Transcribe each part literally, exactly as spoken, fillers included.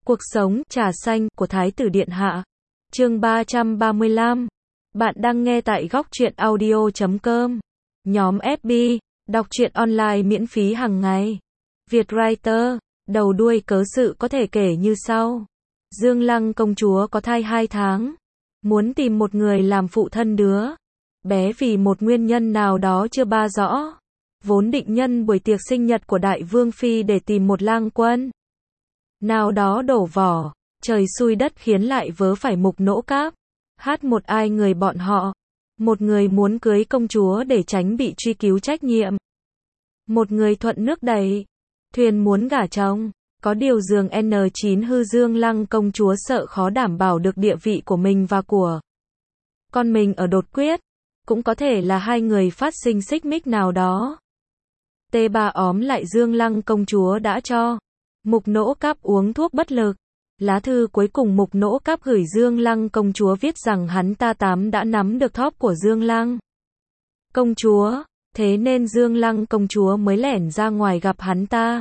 Cuộc sống, trà xanh, của Thái tử Điện Hạ. Chương ba trăm ba mươi lăm. Bạn đang nghe tại góc truyện audio chấm com. Nhóm ép bê, đọc truyện online miễn phí hàng ngày. Vietwriter, đầu đuôi cớ sự có thể kể như sau. Dương Lăng công chúa có thai hai tháng. Muốn tìm một người làm phụ thân đứa bé vì một nguyên nhân nào đó chưa ba rõ. Vốn định nhân buổi tiệc sinh nhật của Đại Vương Phi để tìm một lang quân nào đó đổ vỏ, trời xui đất khiến lại vớ phải Mục Nỗ Cáp. Hát một ai người bọn họ. Một người muốn cưới công chúa để tránh bị truy cứu trách nhiệm. Một người thuận nước đẩy thuyền muốn gả chồng. Có điều giường N chín hư Dương Lăng công chúa sợ khó đảm bảo được địa vị của mình và của con mình ở đột quyết. Cũng có thể là hai người phát sinh xích mích nào đó. T ba óm lại Dương Lăng công chúa đã cho Mục Nỗ Cáp uống thuốc bất lực. Lá thư cuối cùng Mục Nỗ Cáp gửi Dương Lăng công chúa viết rằng hắn ta tám đã nắm được thóp của Dương Lăng công chúa, thế nên Dương Lăng công chúa mới lẻn ra ngoài gặp hắn ta.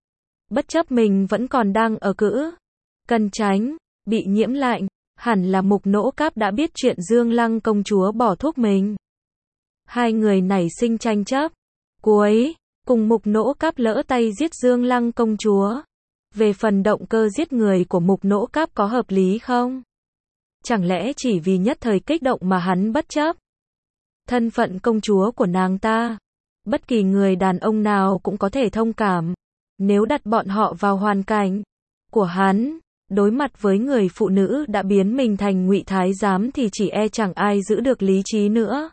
Bất chấp mình vẫn còn đang ở cữ cần tránh bị nhiễm lạnh, hẳn là Mục Nỗ Cáp đã biết chuyện Dương Lăng công chúa bỏ thuốc mình. Hai người nảy sinh tranh chấp. Cuối cùng Mục Nỗ Cáp lỡ tay giết Dương Lăng công chúa. Về phần động cơ giết người của Mục Nỗ Cáp có hợp lý không? Chẳng lẽ chỉ vì nhất thời kích động mà hắn bất chấp thân phận công chúa của nàng ta? Bất kỳ người đàn ông nào cũng có thể thông cảm. Nếu đặt bọn họ vào hoàn cảnh của hắn, đối mặt với người phụ nữ đã biến mình thành ngụy thái giám thì chỉ e chẳng ai giữ được lý trí nữa.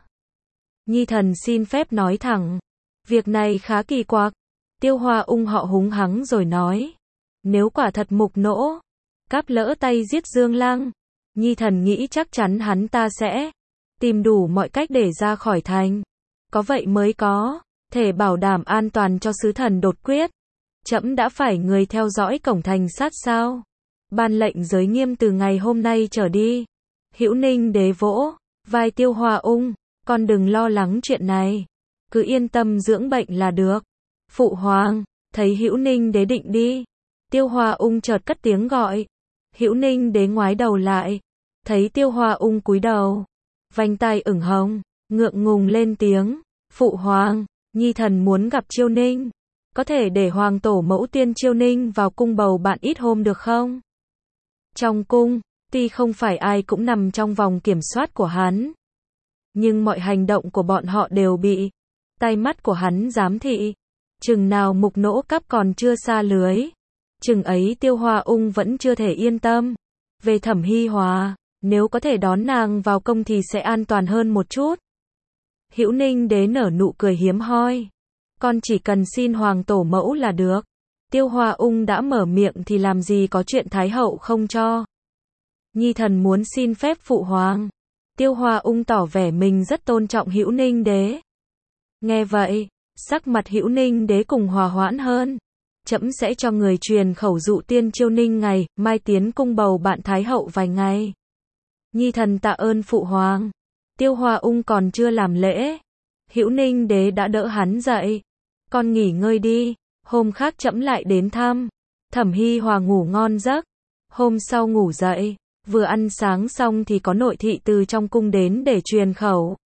Nhi thần xin phép nói thẳng. Việc này khá kỳ quặc. Tiêu Hoa Ung họ húng hắng rồi nói. Nếu quả thật Mục Nỗ Cáp lỡ tay giết Dương Lăng, Nhi thần nghĩ chắc chắn hắn ta sẽ tìm đủ mọi cách để ra khỏi thành. Có vậy mới có thể bảo đảm an toàn cho sứ thần đột quyết. Trẫm đã phải người theo dõi cổng thành sát sao. Ban lệnh giới nghiêm từ ngày hôm nay trở đi. Hữu Ninh đế vỗ vai Tiêu Hoa Ung. Con đừng lo lắng chuyện này. Cứ yên tâm dưỡng bệnh là được. Phụ hoàng, thấy Hữu Ninh đế định đi. Tiêu Hoa Ung chợt cất tiếng gọi. Hữu Ninh đế ngoái đầu lại. Thấy Tiêu Hoa Ung cúi đầu. Vành tai ửng hồng. Ngượng ngùng lên tiếng. Phụ hoàng, Nhi thần muốn gặp Chiêu Ninh. Có thể để hoàng tổ mẫu tiên Chiêu Ninh vào cung bầu bạn ít hôm được không? Trong cung, tuy không phải ai cũng nằm trong vòng kiểm soát của hắn. Nhưng mọi hành động của bọn họ đều bị tai mắt của hắn giám thị. Chừng nào Mục Nỗ Cáp còn chưa xa lưới, chừng ấy Tiêu Hoa Ung vẫn chưa thể yên tâm. Về Thẩm Hi Hòa, nếu có thể đón nàng vào công thì sẽ an toàn hơn một chút. Hữu Ninh đế nở nụ cười hiếm hoi. Con chỉ cần xin hoàng tổ mẫu là được. Tiêu Hoa Ung đã mở miệng thì làm gì có chuyện Thái hậu không cho. Nhi thần muốn xin phép phụ hoàng. Tiêu Hoa Ung tỏ vẻ mình rất tôn trọng Hữu Ninh đế. Nghe vậy, sắc mặt Hữu Ninh đế cùng hòa hoãn hơn. Trẫm sẽ cho người truyền khẩu dụ tiên Chiêu Ninh ngày mai tiến cung bầu bạn Thái hậu vài ngày. Nhi thần tạ ơn phụ hoàng. Tiêu Hoa Ung còn chưa làm lễ, Hữu Ninh đế đã đỡ hắn dậy. Con nghỉ ngơi đi, hôm khác trẫm lại đến thăm. Thẩm Hi Hòa ngủ ngon giấc. Hôm sau ngủ dậy, vừa ăn sáng xong thì có nội thị từ trong cung đến để truyền khẩu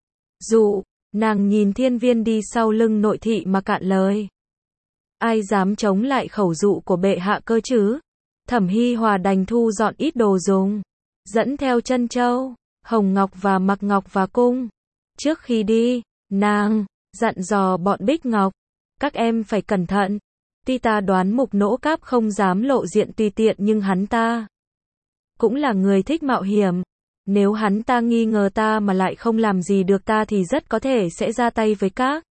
dụ. Nàng nhìn Thiên Viên đi sau lưng nội thị mà cạn lời. Ai dám chống lại khẩu dụ của bệ hạ cơ chứ? Thẩm Hi Hòa đành thu dọn ít đồ dùng, dẫn theo Trân Châu, Hồng Ngọc và Mặc Ngọc vào cung. Trước khi đi, nàng dặn dò bọn Bích Ngọc, các em phải cẩn thận. Tuy ta đoán Mục Nỗ Cáp không dám lộ diện tùy tiện nhưng hắn ta cũng là người thích mạo hiểm. Nếu hắn ta nghi ngờ ta mà lại không làm gì được ta thì rất có thể sẽ ra tay với các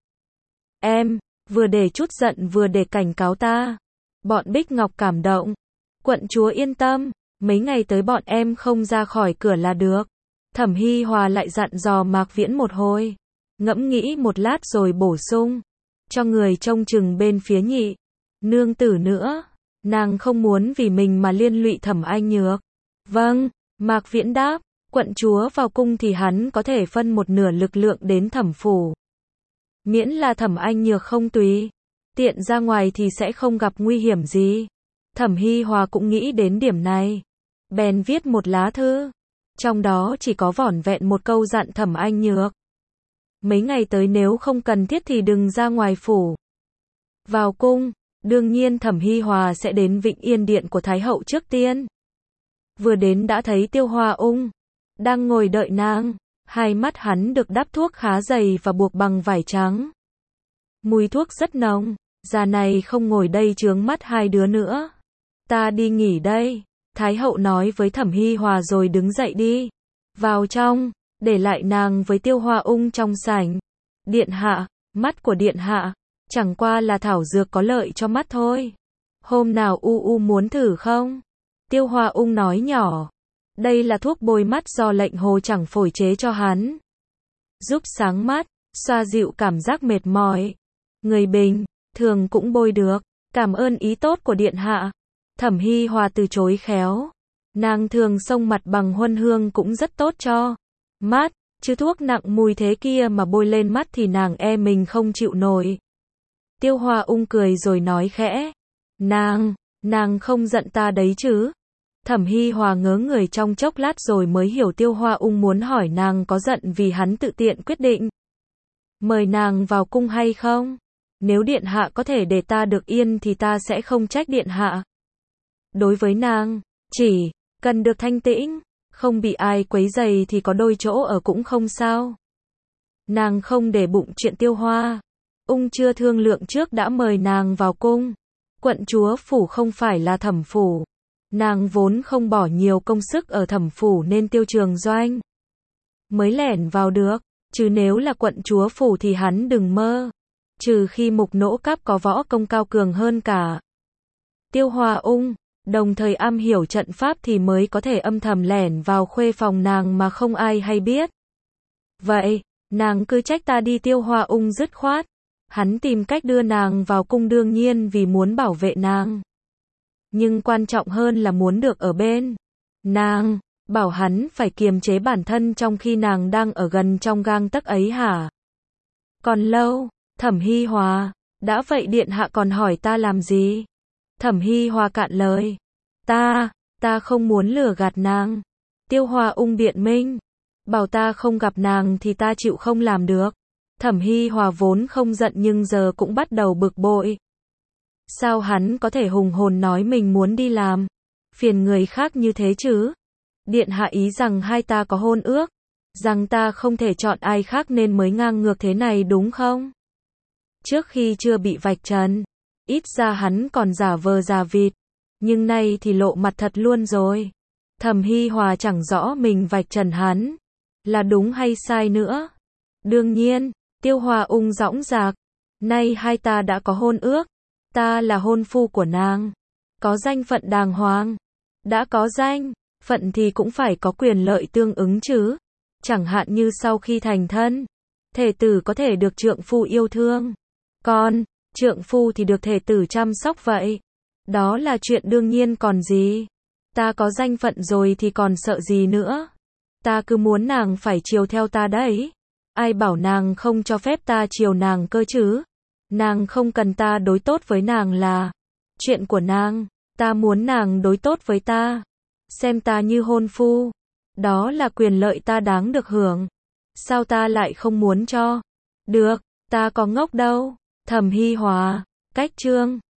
em, vừa để chút giận vừa để cảnh cáo ta. Bọn Bích Ngọc cảm động. Quận chúa yên tâm, mấy ngày tới bọn em không ra khỏi cửa là được. Thẩm Hi Hòa lại dặn dò Mạc Viễn một hồi, ngẫm nghĩ một lát rồi bổ sung, cho người trông chừng bên phía nhị nương tử nữa. Nàng không muốn vì mình mà liên lụy Thẩm Anh Nhược. Vâng, Mạc Viễn đáp. Quận chúa vào cung thì hắn có thể phân một nửa lực lượng đến Thẩm phủ. Miễn là Thẩm Anh Nhược không tùy tiện ra ngoài thì sẽ không gặp nguy hiểm gì. Thẩm Hi Hòa cũng nghĩ đến điểm này. Bèn viết một lá thư. Trong đó chỉ có vỏn vẹn một câu dặn Thẩm Anh Nhược. Mấy ngày tới nếu không cần thiết thì đừng ra ngoài phủ. Vào cung, đương nhiên Thẩm Hi Hòa sẽ đến Vĩnh Yên Điện của Thái Hậu trước tiên. Vừa đến đã thấy Tiêu Hoa Ung đang ngồi đợi nàng. Hai mắt hắn được đắp thuốc khá dày và buộc bằng vải trắng. Mùi thuốc rất nồng. Già này không ngồi đây chướng mắt hai đứa nữa. Ta đi nghỉ đây. Thái Hậu nói với Thẩm Hi Hòa rồi đứng dậy đi. Vào trong, để lại nàng với Tiêu Hoa Ung trong sảnh. Điện hạ, mắt của điện hạ, chẳng qua là thảo dược có lợi cho mắt thôi. Hôm nào u u muốn thử không? Tiêu Hoa Ung nói nhỏ. Đây là thuốc bôi mắt do lệnh hồ chẳng phổi chế cho hắn. Giúp sáng mắt, xoa dịu cảm giác mệt mỏi. Người bình thường cũng bôi được. Cảm ơn ý tốt của điện hạ. Thẩm Hi Hòa từ chối khéo. Nàng thường xông mặt bằng huân hương cũng rất tốt cho mắt, chứ thuốc nặng mùi thế kia mà bôi lên mắt thì nàng e mình không chịu nổi. Tiêu Hoa Ung cười rồi nói khẽ. Nàng, nàng không giận ta đấy chứ? Thẩm Hi Hòa ngớ người trong chốc lát rồi mới hiểu Tiêu Hoa Ung muốn hỏi nàng có giận vì hắn tự tiện quyết định mời nàng vào cung hay không? Nếu điện hạ có thể để ta được yên thì ta sẽ không trách điện hạ. Đối với nàng, chỉ cần được thanh tĩnh, không bị ai quấy rầy thì có đôi chỗ ở cũng không sao. Nàng không để bụng chuyện Tiêu Hoa Ung chưa thương lượng trước đã mời nàng vào cung. Quận chúa phủ không phải là thẩm phủ. Nàng vốn không bỏ nhiều công sức ở thẩm phủ nên Tiêu Trường Doanh mới lẻn vào được. Chứ nếu là quận chúa phủ thì hắn đừng mơ. Trừ khi Mục Nỗ Cáp có võ công cao cường hơn cả Tiêu Hoa Ung, đồng thời am hiểu trận pháp thì mới có thể âm thầm lẻn vào khuê phòng nàng mà không ai hay biết. Vậy, nàng cứ trách ta đi. Tiêu Hoa Ung dứt khoát. Hắn tìm cách đưa nàng vào cung đương nhiên vì muốn bảo vệ nàng. Nhưng quan trọng hơn là muốn được ở bên nàng. Bảo hắn phải kiềm chế bản thân trong khi nàng đang ở gần trong gang tấc ấy hả? Còn lâu, Thẩm Hi Hòa. Đã vậy điện hạ còn hỏi ta làm gì? Thẩm Hi Hòa cạn lời. Ta, ta không muốn lừa gạt nàng. Tiêu Hoa Ung biện minh. Bảo ta không gặp nàng thì ta chịu không làm được. Thẩm Hi Hòa vốn không giận nhưng giờ cũng bắt đầu bực bội. Sao hắn có thể hùng hồn nói mình muốn đi làm phiền người khác như thế chứ? Điện hạ ý rằng hai ta có hôn ước, rằng ta không thể chọn ai khác nên mới ngang ngược thế này đúng không? Trước khi chưa bị vạch trần, ít ra hắn còn giả vờ giả vịt, nhưng nay thì lộ mặt thật luôn rồi. Thẩm Hi Hòa chẳng rõ mình vạch trần hắn là đúng hay sai nữa. Đương nhiên, Tiêu Hoa Ung dõng dạc. Nay hai ta đã có hôn ước. Ta là hôn phu của nàng. Có danh phận đàng hoàng. Đã có danh phận thì cũng phải có quyền lợi tương ứng chứ. Chẳng hạn như sau khi thành thân, thể tử có thể được trượng phu yêu thương. Còn, trượng phu thì được thể tử chăm sóc vậy. Đó là chuyện đương nhiên còn gì. Ta có danh phận rồi thì còn sợ gì nữa. Ta cứ muốn nàng phải chiều theo ta đấy. Ai bảo nàng không cho phép ta chiều nàng cơ chứ? Nàng không cần ta đối tốt với nàng là chuyện của nàng. Ta muốn nàng đối tốt với ta. Xem ta như hôn phu. Đó là quyền lợi ta đáng được hưởng. Sao ta lại không muốn cho? Được, ta có ngốc đâu. Thẩm Hi Hòa, cách chương